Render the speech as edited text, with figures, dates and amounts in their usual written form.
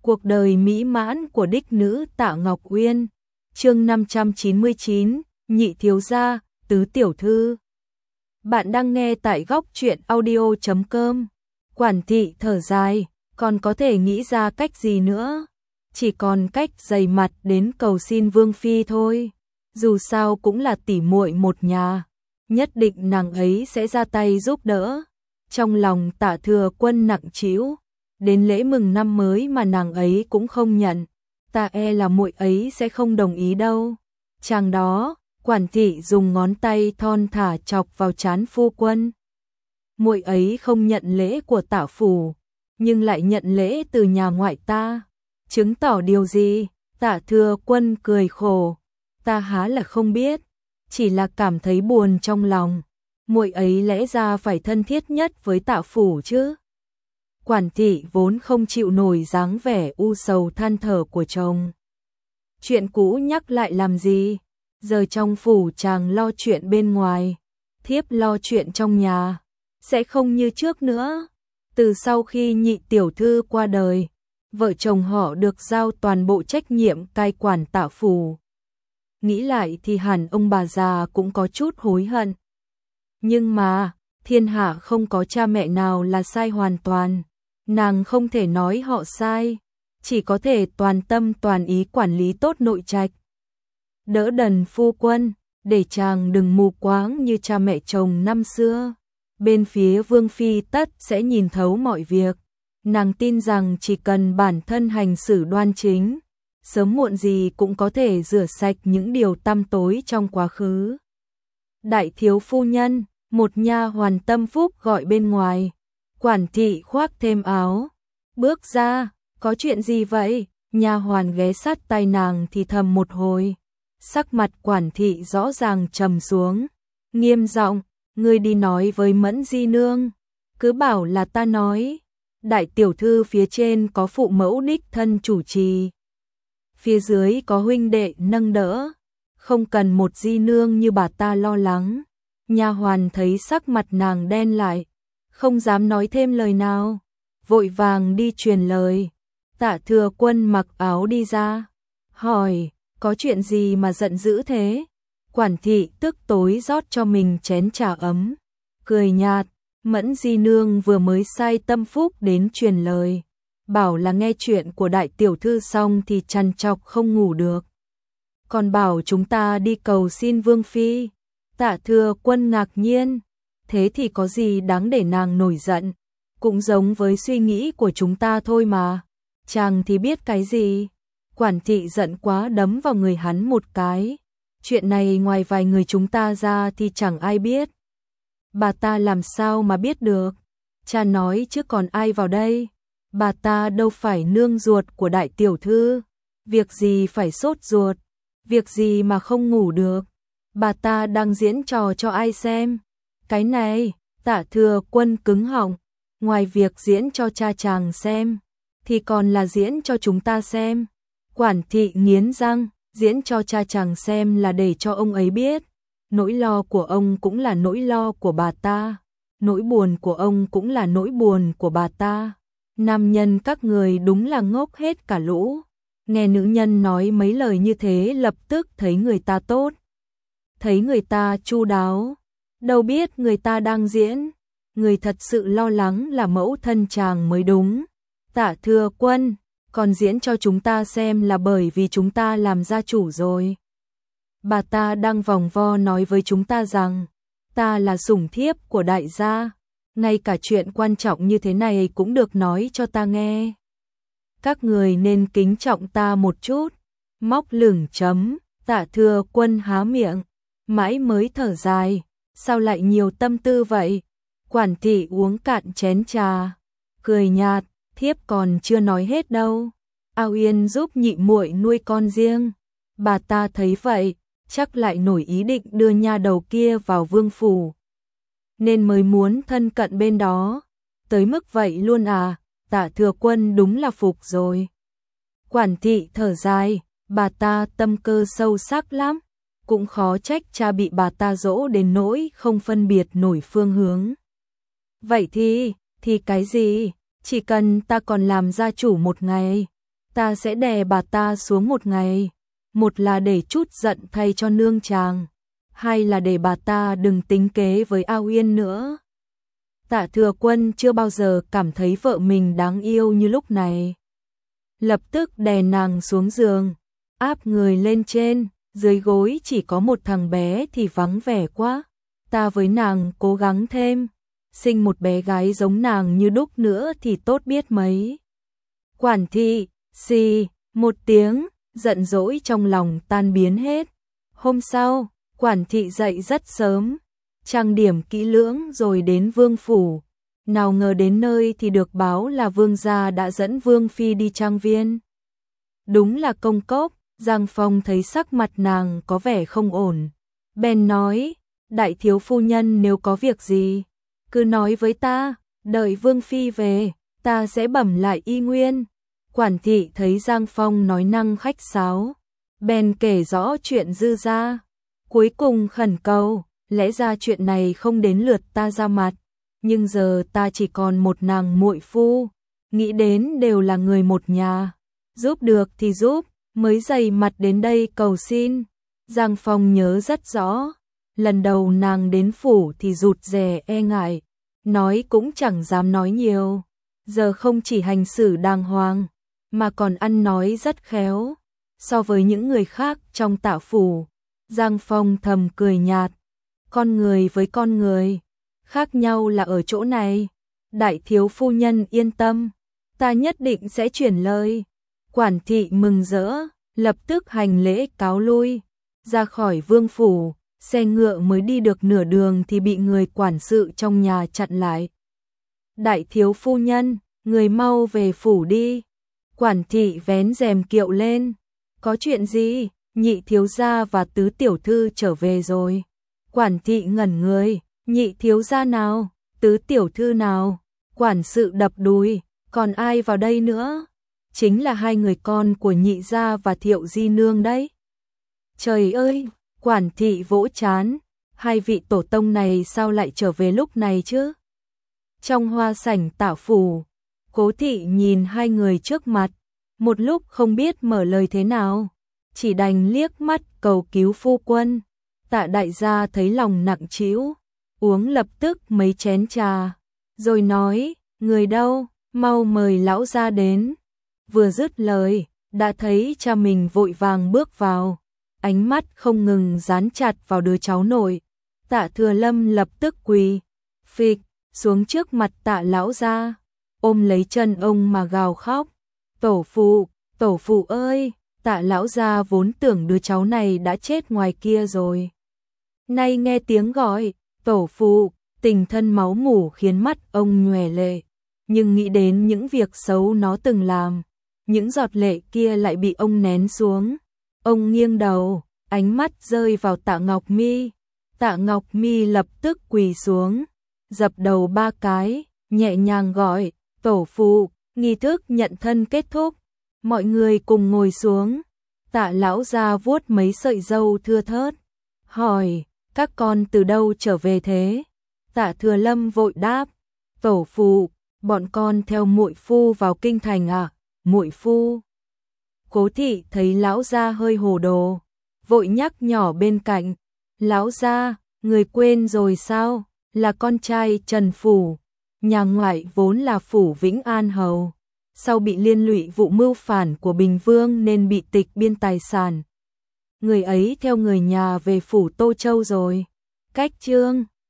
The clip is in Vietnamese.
Cuộc đời mỹ mãn của đích nữ Tạ Ngọc Uyên. Chương 599, nhị thiếu gia, tứ tiểu thư. Bạn đang nghe tại góc truyện audio.com. Quản thị thở dài, còn có thể nghĩ ra cách gì nữa? Chỉ còn cách dày mặt đến cầu xin Vương phi thôi. Dù sao cũng là tỉ muội một nhà, nhất định nàng ấy sẽ ra tay giúp đỡ. Trong lòng Tạ Thừa Quân nặng trĩu, đến lễ mừng năm mới mà nàng ấy cũng không nhận, ta e là muội ấy sẽ không đồng ý đâu. Chàng đó, quản thị dùng ngón tay thon thả chọc vào trán phu quân. Muội ấy không nhận lễ của Tạ phủ, nhưng lại nhận lễ từ nhà ngoại ta, chứng tỏ điều gì? Tạ Thừa Quân cười khổ, ta há là không biết, chỉ là cảm thấy buồn trong lòng. Muội ấy lẽ ra phải thân thiết nhất với Tạ phủ chứ. Quản thị vốn không chịu nổi dáng vẻ u sầu than thở của chồng. Chuyện cũ nhắc lại làm gì? Giờ trong phủ chàng lo chuyện bên ngoài, thiếp lo chuyện trong nhà, sẽ không như trước nữa. Từ sau khi nhị tiểu thư qua đời, vợ chồng họ được giao toàn bộ trách nhiệm cai quản Tạ phủ. Nghĩ lại thì hẳn ông bà già cũng có chút hối hận. Nhưng mà, thiên hạ không có cha mẹ nào là sai hoàn toàn. Nàng không thể nói họ sai, chỉ có thể toàn tâm toàn ý quản lý tốt nội trạch. Đỡ đần phu quân, để chàng đừng mù quáng như cha mẹ chồng năm xưa. Bên phía Vương phi tất sẽ nhìn thấu mọi việc. Nàng tin rằng chỉ cần bản thân hành xử đoan chính, sớm muộn gì cũng có thể rửa sạch những điều tăm tối trong quá khứ. Đại thiếu phu nhân, một nha hoàn tâm phúc gọi bên ngoài. Quản thị khoác thêm áo, bước ra, có chuyện gì vậy? Nha hoàn ghé sát tai nàng thì thầm một hồi. Sắc mặt quản thị rõ ràng trầm xuống, nghiêm giọng, ngươi đi nói với Mẫn di nương, cứ bảo là ta nói. Đại tiểu thư phía trên có phụ mẫu đích thân chủ trì, phía dưới có huynh đệ nâng đỡ, không cần một di nương như bà ta lo lắng. Nha hoàn thấy sắc mặt nàng đen lại, không dám nói thêm lời nào, vội vàng đi truyền lời. Tạ Thừa Quân mặc áo đi ra, hỏi, có chuyện gì mà giận dữ thế? Quản thị tức tối rót cho mình chén trà ấm, cười nhạt, Mẫn di nương vừa mới sai tâm phúc đến truyền lời, bảo là nghe chuyện của đại tiểu thư xong thì trằn trọc không ngủ được. Còn bảo chúng ta đi cầu xin Vương phi. Tạ Thừa Quân ngạc nhiên, thế thì có gì đáng để nàng nổi giận, cũng giống với suy nghĩ của chúng ta thôi mà. Chàng thì biết cái gì? Quản thị giận quá đấm vào người hắn một cái. Chuyện này ngoài vài người chúng ta ra thì chẳng ai biết. Bà ta làm sao mà biết được? Cha nói chứ còn ai vào đây? Bà ta đâu phải nương ruột của đại tiểu thư. Việc gì phải sốt ruột? Việc gì mà không ngủ được? Bà ta đang diễn trò cho ai xem? Cái này, Tạ Thừa Quân cứng họng, ngoài việc diễn cho cha chàng xem, thì còn là diễn cho chúng ta xem. Quản thị nghiến răng, diễn cho cha chàng xem là để cho ông ấy biết. Nỗi lo của ông cũng là nỗi lo của bà ta, nỗi buồn của ông cũng là nỗi buồn của bà ta. Nam nhân các người đúng là ngốc hết cả lũ. Nghe nữ nhân nói mấy lời như thế lập tức thấy người ta tốt, thấy người ta chu đáo, đâu biết người ta đang diễn. Người thật sự lo lắng là mẫu thân chàng mới đúng. Tạ Thừa Quân, còn diễn cho chúng ta xem là bởi vì chúng ta làm gia chủ rồi. Bà ta đang vòng vo nói với chúng ta rằng ta là sủng thiếp của đại gia, ngay cả chuyện quan trọng như thế này cũng được nói cho ta nghe. Các người nên kính trọng ta một chút. Móc lửng chấm. Tạ Thừa Quân há miệng, mãi mới thở dài, sao lại nhiều tâm tư vậy? Quản thị uống cạn chén trà, cười nhạt, thiếp còn chưa nói hết đâu. Ao Yên giúp nhị muội nuôi con riêng. Bà ta thấy vậy, chắc lại nổi ý định đưa nha đầu kia vào vương phủ, nên mới muốn thân cận bên đó. Tới mức vậy luôn à? Tạ Thừa Quân đúng là phục rồi. Quản thị thở dài, bà ta tâm cơ sâu sắc lắm, cũng khó trách cha bị bà ta dỗ đến nỗi không phân biệt nổi phương hướng. Vậy thì cái gì? Chỉ cần ta còn làm gia chủ một ngày, ta sẽ đè bà ta xuống một ngày, một là để chút giận thay cho nương chàng, hai là để bà ta đừng tính kế với A Uyên nữa. Tạ Thừa Quân chưa bao giờ cảm thấy vợ mình đáng yêu như lúc này. Lập tức đè nàng xuống giường, áp người lên trên, dưới gối chỉ có một thằng bé thì vắng vẻ quá. Ta với nàng cố gắng thêm, sinh một bé gái giống nàng như đúc nữa thì tốt biết mấy. Quản thị, xì, một tiếng, giận dỗi trong lòng tan biến hết. Hôm sau, quản thị dậy rất sớm, trang điểm kỹ lưỡng rồi đến vương phủ. Nào ngờ đến nơi thì được báo là vương gia đã dẫn vương phi đi trang viên. Đúng là công cốc. Giang Phong thấy sắc mặt nàng có vẻ không ổn, bèn nói, đại thiếu phu nhân nếu có việc gì, cứ nói với ta, đợi vương phi về, ta sẽ bẩm lại y nguyên. Quản thị thấy Giang Phong nói năng khách sáo, bèn kể rõ chuyện Dư gia, cuối cùng khẩn cầu, lẽ ra chuyện này không đến lượt ta ra mặt, nhưng giờ ta chỉ còn một nàng muội phu, nghĩ đến đều là người một nhà, giúp được thì giúp. Mới dày mặt đến đây cầu xin. Giang Phong nhớ rất rõ, lần đầu nàng đến phủ thì rụt rè e ngại, nói cũng chẳng dám nói nhiều, giờ không chỉ hành xử đàng hoàng, mà còn ăn nói rất khéo. So với những người khác trong Tạ phủ, Giang Phong thầm cười nhạt, con người với con người, khác nhau là ở chỗ này, đại thiếu phu nhân yên tâm, ta nhất định sẽ chuyển lời. Quản thị mừng rỡ, lập tức hành lễ cáo lui, ra khỏi vương phủ, xe ngựa mới đi được nửa đường thì bị người quản sự trong nhà chặn lại. Đại thiếu phu nhân, người mau về phủ đi. Quản thị vén rèm kiệu lên. Có chuyện gì? Nhị thiếu gia và tứ tiểu thư trở về rồi. Quản thị ngẩn người, nhị thiếu gia nào? Tứ tiểu thư nào? Quản sự đập đùi, còn ai vào đây nữa? Chính là hai người con của nhị gia và Thiệu di nương đấy. Trời ơi, quản thị vỗ trán, hai vị tổ tông này sao lại trở về lúc này chứ? Trong hoa sảnh Tạ phủ, Cố thị nhìn hai người trước mặt, một lúc không biết mở lời thế nào, chỉ đành liếc mắt cầu cứu phu quân. Tạ đại gia thấy lòng nặng trĩu, uống lập tức mấy chén trà, rồi nói, người đâu, mau mời lão gia đến. Vừa dứt lời, đã thấy cha mình vội vàng bước vào, ánh mắt không ngừng dán chặt vào đứa cháu nội. Tạ Thừa Lâm lập tức quỳ phịch xuống trước mặt Tạ lão gia, ôm lấy chân ông mà gào khóc. Tổ phụ ơi! Tạ lão gia vốn tưởng đứa cháu này đã chết ngoài kia rồi. Nay nghe tiếng gọi, tổ phụ, tình thân máu mủ khiến mắt ông nhòe lệ, nhưng nghĩ đến những việc xấu nó từng làm, những giọt lệ kia lại bị ông nén xuống. Ông nghiêng đầu, ánh mắt rơi vào Tạ Ngọc Mi. Tạ Ngọc Mi lập tức quỳ xuống, dập đầu 3 cái, nhẹ nhàng gọi, tổ phụ. Nghi thức nhận thân kết thúc, mọi người cùng ngồi xuống. Tạ lão gia vuốt mấy sợi râu thưa thớt, hỏi, các con từ đâu trở về thế? Tạ Thừa Lâm vội đáp, tổ phụ, bọn con theo muội phu vào kinh thành à? Muội phu? Cố thị thấy lão gia hơi hồ đồ, vội nhắc nhỏ bên cạnh, lão gia, người quên rồi sao? Là con trai Trần phủ, nhà ngoại vốn là phủ Vĩnh An hầu, sau bị liên lụy vụ mưu phản của Bình Vương nên bị tịch biên tài sản. Người ấy theo người nhà về phủ Tô Châu rồi. Cách chương